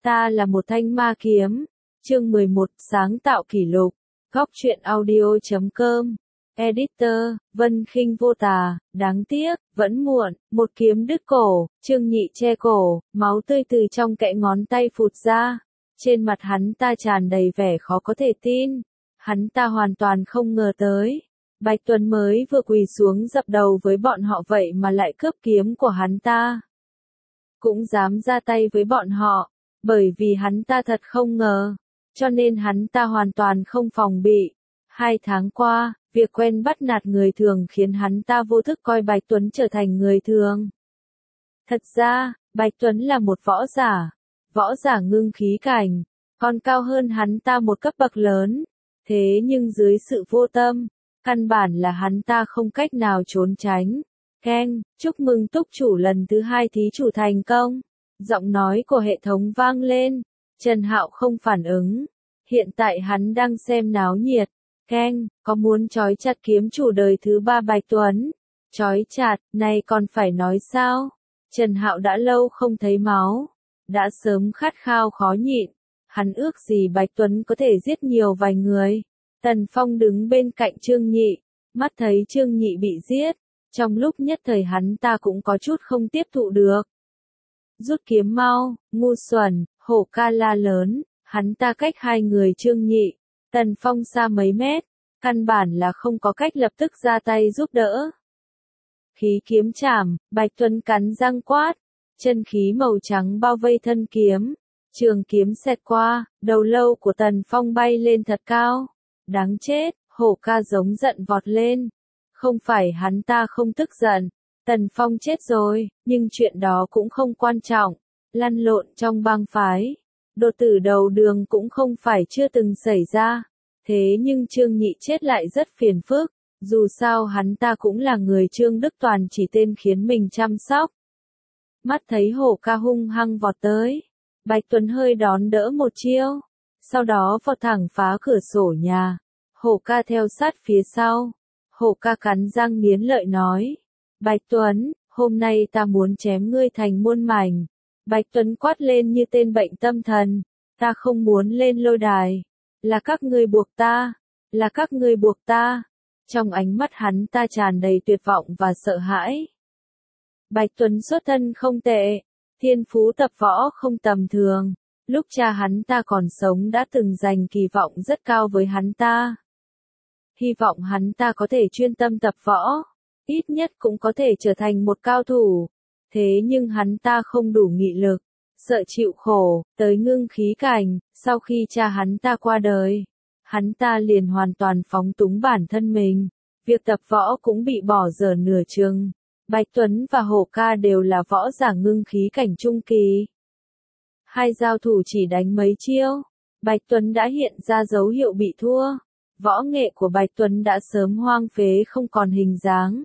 Ta là một thanh ma kiếm. Chương 11, sáng tạo kỷ lục. Góc truyện audio.com. Editor, Vân Khinh vô tà. Đáng tiếc, vẫn muộn. Một kiếm đứt cổ, Trương Nhị che cổ, máu tươi từ trong kẽ ngón tay phụt ra. Trên mặt hắn ta tràn đầy vẻ khó có thể tin. Hắn ta hoàn toàn không ngờ tới. Bạch Tuấn mới vừa quỳ xuống dập đầu với bọn họ vậy mà lại cướp kiếm của hắn ta. Cũng dám ra tay với bọn họ, bởi vì hắn ta thật không ngờ, cho nên hắn ta hoàn toàn không phòng bị. 2 tháng qua, việc quen bắt nạt người thường khiến hắn ta vô thức coi Bạch Tuấn trở thành người thường. Thật ra, Bạch Tuấn là một võ giả ngưng khí cảnh, còn cao hơn hắn ta một cấp bậc lớn. Thế nhưng dưới sự vô tâm, căn bản là hắn ta không cách nào trốn tránh. Keng, chúc mừng túc chủ lần thứ 2 thí chủ thành công. Giọng nói của hệ thống vang lên. Trần Hạo không phản ứng. Hiện tại hắn đang xem náo nhiệt. Keng, có muốn trói chặt kiếm chủ đời thứ 3 Bạch Tuấn? Trói chặt, này còn phải nói sao? Trần Hạo đã lâu không thấy máu. Đã sớm khát khao khó nhịn. Hắn ước gì Bạch Tuấn có thể giết nhiều vài người. Tần Phong đứng bên cạnh Trương Nhị. Mắt thấy Trương Nhị bị giết. Trong lúc nhất thời hắn ta cũng có chút không tiếp thụ được. Rút kiếm mau, ngu xuẩn, hổ ca la lớn, hắn ta cách 2 người Trương Nhị, Tần Phong xa mấy mét, căn bản là không có cách lập tức ra tay giúp đỡ. Khí kiếm chảm, Bạch Tuấn cắn răng quát, chân khí màu trắng bao vây thân kiếm, trường kiếm xẹt qua, đầu lâu của Tần Phong bay lên thật cao. Đáng chết, hổ ca giống giận vọt lên. Không phải hắn ta không tức giận, Tần Phong chết rồi, nhưng chuyện đó cũng không quan trọng. Lăn lộn trong bang phái, đột tử đầu đường cũng không phải chưa từng xảy ra. Thế nhưng Trương Nhị chết lại rất phiền phức, dù sao hắn ta cũng là người Trương Đức Toàn chỉ tên khiến mình chăm sóc. Mắt thấy hổ ca hung hăng vọt tới, Bạch Tuấn hơi đón đỡ một chiêu, sau đó vọt thẳng phá cửa sổ nhà, hổ ca theo sát phía sau. Hổ ca cắn răng nghiến lợi nói. Bạch Tuấn, hôm nay ta muốn chém ngươi thành muôn mảnh. Bạch Tuấn quát lên như tên bệnh tâm thần. Ta không muốn lên lôi đài. Là các ngươi buộc ta. Là các ngươi buộc ta. Trong ánh mắt hắn ta tràn đầy tuyệt vọng và sợ hãi. Bạch Tuấn xuất thân không tệ. Thiên phú tập võ không tầm thường. Lúc cha hắn ta còn sống đã từng dành kỳ vọng rất cao với hắn ta. Hy vọng hắn ta có thể chuyên tâm tập võ, ít nhất cũng có thể trở thành một cao thủ. Thế nhưng hắn ta không đủ nghị lực, sợ chịu khổ, tới ngưng khí cảnh. Sau khi cha hắn ta qua đời, hắn ta liền hoàn toàn phóng túng bản thân mình. Việc tập võ cũng bị bỏ dở nửa chừng. Bạch Tuấn và hổ ca đều là võ giả ngưng khí cảnh trung kỳ. 2 giao thủ chỉ đánh mấy chiêu, Bạch Tuấn đã hiện ra dấu hiệu bị thua. Võ nghệ của Bạch Tuấn đã sớm hoang phế không còn hình dáng.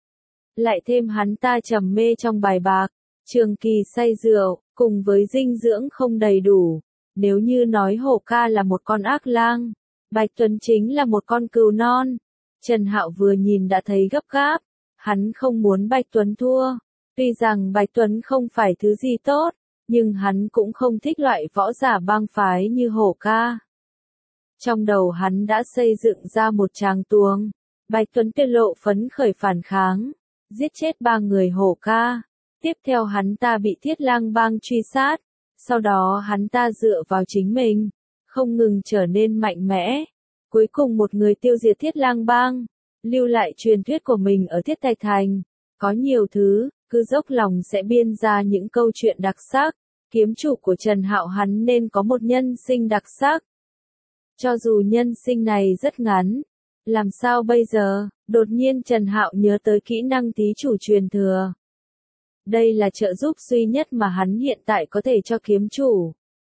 Lại thêm hắn ta trầm mê trong bài bạc, trường kỳ say rượu, cùng với dinh dưỡng không đầy đủ. Nếu như nói hổ ca là một con ác lang, Bạch Tuấn chính là một con cừu non. Trần Hạo vừa nhìn đã thấy gấp gáp, hắn không muốn Bạch Tuấn thua. Tuy rằng Bạch Tuấn không phải thứ gì tốt, nhưng hắn cũng không thích loại võ giả bang phái như hổ ca. Trong đầu hắn đã xây dựng ra một tràng tuồng. Bạch Tuấn tiết lộ phấn khởi phản kháng, giết chết 3 người hổ ca. Tiếp theo hắn ta bị Thiết Lang bang truy sát. Sau đó hắn ta dựa vào chính mình, không ngừng trở nên mạnh mẽ. Cuối cùng một người tiêu diệt Thiết Lang bang, lưu lại truyền thuyết của mình ở Thiết Thạch Thành. Có nhiều thứ, cứ dốc lòng sẽ biên ra những câu chuyện đặc sắc. Kiếm chủ của Trần Hạo hắn nên có một nhân sinh đặc sắc. Cho dù nhân sinh này rất ngắn, làm sao bây giờ? Đột nhiên Trần Hạo nhớ tới kỹ năng thí chủ truyền thừa. Đây là trợ giúp duy nhất mà hắn hiện tại có thể cho kiếm chủ.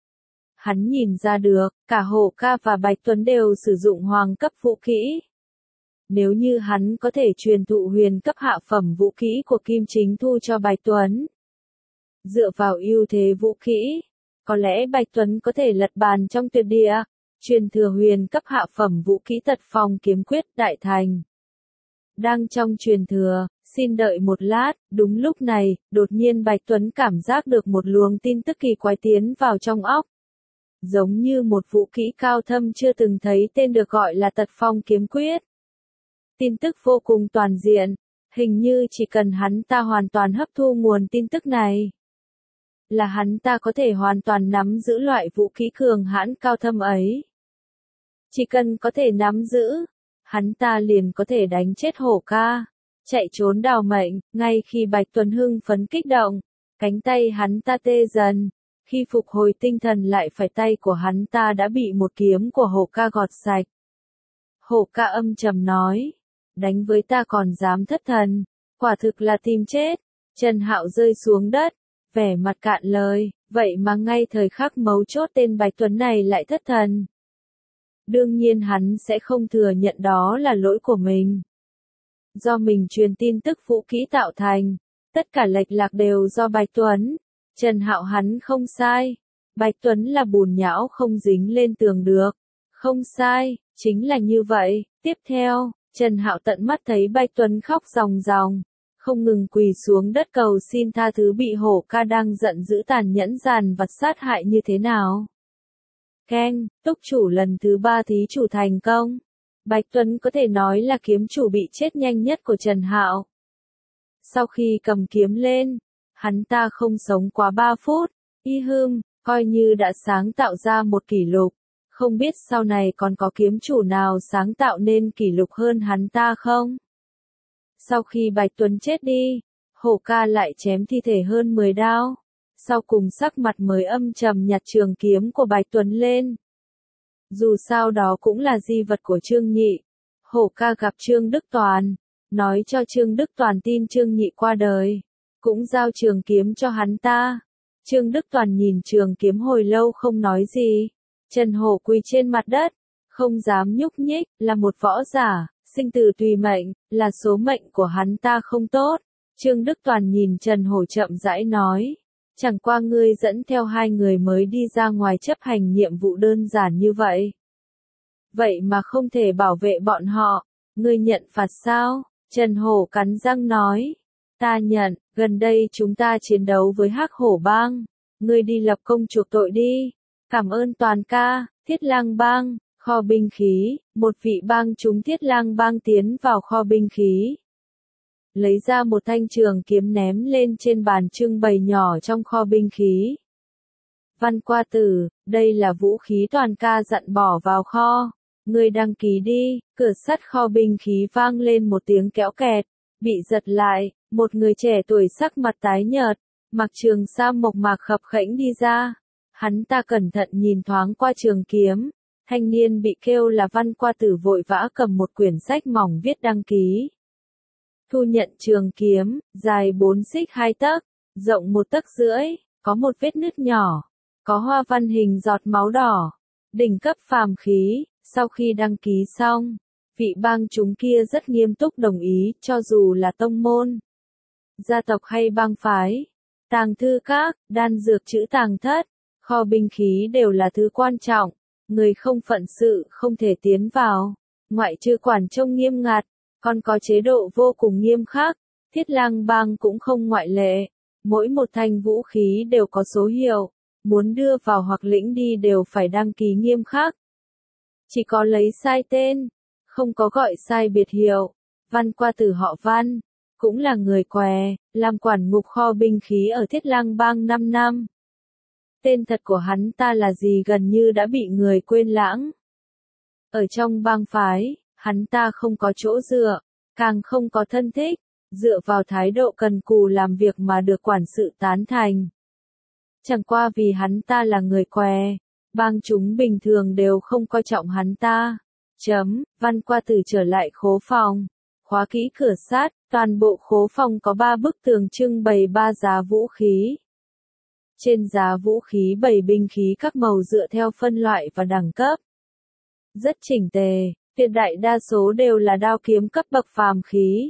Hắn nhìn ra được, cả hổ ca và Bạch Tuấn đều sử dụng hoàng cấp vũ kỹ. Nếu như hắn có thể truyền thụ huyền cấp hạ phẩm vũ kỹ của Kim Chính Thu cho Bạch Tuấn, dựa vào ưu thế vũ kỹ, có lẽ Bạch Tuấn có thể lật bàn trong tuyệt địa. Truyền thừa huyền cấp hạ phẩm vũ kỹ Tật Phong kiếm quyết đại thành. Đang trong truyền thừa, Xin đợi một lát, đúng lúc này, đột nhiên Bạch Tuấn cảm giác được một luồng tin tức kỳ quái tiến vào trong óc. Giống như một vũ kỹ cao thâm chưa từng thấy tên được gọi là Tật Phong kiếm quyết. Tin tức vô cùng toàn diện, hình như chỉ cần hắn ta hoàn toàn hấp thu nguồn tin tức này, là hắn ta có thể hoàn toàn nắm giữ loại vũ khí cường hãn cao thâm ấy. Chỉ cần có thể nắm giữ, hắn ta liền có thể đánh chết Hổ Ca, chạy trốn đào mệnh. Ngay khi Bạch Tuấn hưng phấn kích động, cánh tay hắn ta tê dần, khi phục hồi tinh thần lại phải tay của hắn ta đã bị một kiếm của Hổ Ca gọt sạch. Hổ Ca âm trầm nói, đánh với ta còn dám thất thần, quả thực là tìm chết. Trần Hạo rơi xuống đất, vẻ mặt cạn lời, vậy mà ngay thời khắc mấu chốt tên Bạch Tuấn này lại thất thần. Đương nhiên hắn sẽ không thừa nhận đó là lỗi của mình. Do mình truyền tin tức vũ kỹ tạo thành, tất cả lệch lạc đều do Bạch Tuấn. Trần Hạo hắn không sai, Bạch Tuấn là bùn nhão không dính lên tường được. Không sai, chính là như vậy. Tiếp theo, Trần Hạo tận mắt thấy Bạch Tuấn khóc ròng ròng, không ngừng quỳ xuống đất cầu xin tha thứ bị Hổ Ca đang giận dữ tàn nhẫn dàn vặt sát hại như thế nào. Keng, túc chủ lần thứ 3 thí chủ thành công. Bạch Tuấn có thể nói là kiếm chủ bị chết nhanh nhất của Trần Hạo. Sau khi cầm kiếm lên, hắn ta không sống quá 3 phút, coi như đã sáng tạo ra một kỷ lục. Không biết sau này còn có kiếm chủ nào sáng tạo nên kỷ lục hơn hắn ta không? Sau khi Bạch Tuấn chết đi, Hổ Ca lại chém thi thể hơn 10 đao. Sau cùng sắc mặt mới âm trầm nhặt trường kiếm của Bạch Tuấn lên. Dù sao đó cũng là di vật của Trương Nhị. Hổ Ca gặp Trương Đức Toàn, nói cho Trương Đức Toàn tin Trương Nhị qua đời, cũng giao trường kiếm cho hắn ta. Trương Đức Toàn nhìn trường kiếm hồi lâu không nói gì. Trần Hổ quỳ trên mặt đất, không dám nhúc nhích, là một võ giả, sinh tử tùy mệnh, là số mệnh của hắn ta không tốt. Trương Đức Toàn nhìn Trần Hổ chậm rãi nói, chẳng qua ngươi dẫn theo 2 người mới đi ra ngoài chấp hành nhiệm vụ đơn giản như vậy. Vậy mà không thể bảo vệ bọn họ, ngươi nhận phạt sao? Trần Hổ cắn răng nói, ta nhận, gần đây chúng ta chiến đấu với Hắc Hổ Bang, ngươi đi lập công chuộc tội đi. Cảm ơn Toàn ca. Thiết Lang Bang, kho binh khí, một vị bang chúng Thiết Lang Bang tiến vào kho binh khí. Lấy ra một thanh trường kiếm ném lên trên bàn trưng bày nhỏ trong kho binh khí. Văn Qua Tử, đây là vũ khí Toàn ca dặn bỏ vào kho. Ngươi đăng ký đi. Cửa sắt kho binh khí vang lên một tiếng kéo kẹt, bị giật lại, một người trẻ tuổi sắc mặt tái nhợt, mặc trường sam mộc mạc khập khẽnh đi ra. Hắn ta cẩn thận nhìn thoáng qua trường kiếm, thanh niên bị kêu là Văn Qua Tử vội vã cầm một quyển sách mỏng viết đăng ký. Thu nhận trường kiếm, dài 4 xích 2 tấc, rộng 1 tấc rưỡi, có một vết nứt nhỏ, có hoa văn hình giọt máu đỏ, đỉnh cấp phàm khí. Sau khi đăng ký xong, vị bang chúng kia rất nghiêm túc đồng ý, cho dù là tông môn, gia tộc hay bang phái, tàng thư các, đan dược trữ tàng thất, kho binh khí đều là thứ quan trọng, người không phận sự không thể tiến vào, ngoại trừ quản trông nghiêm ngặt, còn có chế độ vô cùng nghiêm khắc. Thiết Lang Bang cũng không ngoại lệ, mỗi một thanh vũ khí đều có số hiệu, muốn đưa vào hoặc lĩnh đi đều phải đăng ký nghiêm khắc. Chỉ có lấy sai tên, không có gọi sai biệt hiệu. Văn Qua Tử họ Văn, cũng là người Què, làm quản ngục kho binh khí ở Thiết Lang Bang 5 năm. Tên thật của hắn ta là gì gần như đã bị người quên lãng. Ở trong bang phái, hắn ta không có chỗ dựa, càng không có thân thích, dựa vào thái độ cần cù làm việc mà được quản sự tán thành. Chẳng qua vì hắn ta là người Què, bang chúng bình thường đều không coi trọng hắn ta. Văn Qua Tử trở lại khố phòng, khóa kỹ cửa sắt, toàn bộ khố phòng có 3 bức tường trưng bày 3 giá vũ khí. Trên giá vũ khí bày binh khí các màu dựa theo phân loại và đẳng cấp. Rất chỉnh tề, tuyệt đại đa số đều là đao kiếm cấp bậc phàm khí.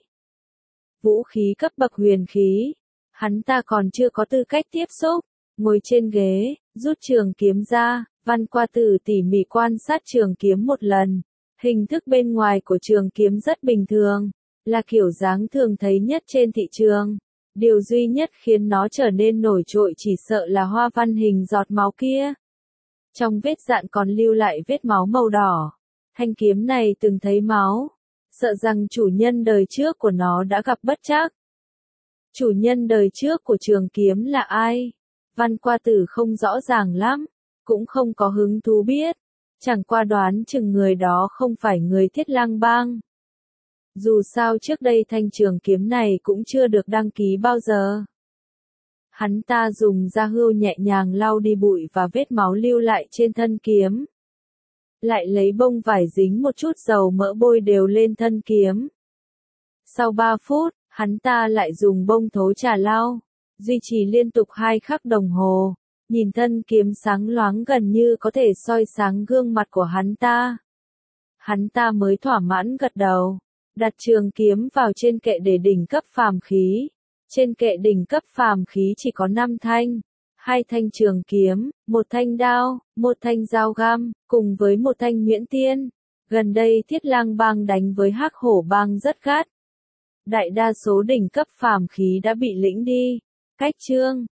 Vũ khí cấp bậc huyền khí, hắn ta còn chưa có tư cách tiếp xúc. Ngồi trên ghế, rút trường kiếm ra, Văn Qua Tử tỉ mỉ quan sát trường kiếm một lần. Hình thức bên ngoài của trường kiếm rất bình thường, là kiểu dáng thường thấy nhất trên thị trường. Điều duy nhất khiến nó trở nên nổi trội chỉ sợ là hoa văn hình giọt máu kia. Trong vết dạn còn lưu lại vết máu màu đỏ. Thanh kiếm này từng thấy máu, sợ rằng chủ nhân đời trước của nó đã gặp bất trắc. Chủ nhân đời trước của trường kiếm là ai? Văn Qua Tử không rõ ràng lắm, cũng không có hứng thú biết, chẳng qua đoán chừng người đó không phải người Thiết Lang Bang. Dù sao trước đây thanh trường kiếm này cũng chưa được đăng ký bao giờ. Hắn ta dùng da hươu nhẹ nhàng lau đi bụi và vết máu lưu lại trên thân kiếm. Lại lấy bông vải dính một chút dầu mỡ bôi đều lên thân kiếm. Sau 3 phút, hắn ta lại dùng bông thối trà lau, duy trì liên tục 2 khắc đồng hồ, nhìn thân kiếm sáng loáng gần như có thể soi sáng gương mặt của hắn ta. Hắn ta mới thỏa mãn gật đầu, đặt trường kiếm vào trên kệ để đỉnh cấp phàm khí. Trên kệ đỉnh cấp phàm khí chỉ có 5 thanh, 2 thanh trường kiếm, 1 thanh đao, 1 thanh dao găm, cùng với 1 thanh nhuyễn tiên. Gần đây Thiết Lang Bang đánh với Hắc Hổ Bang rất gắt. Đại đa số đỉnh cấp phàm khí đã bị lĩnh đi. Cách chương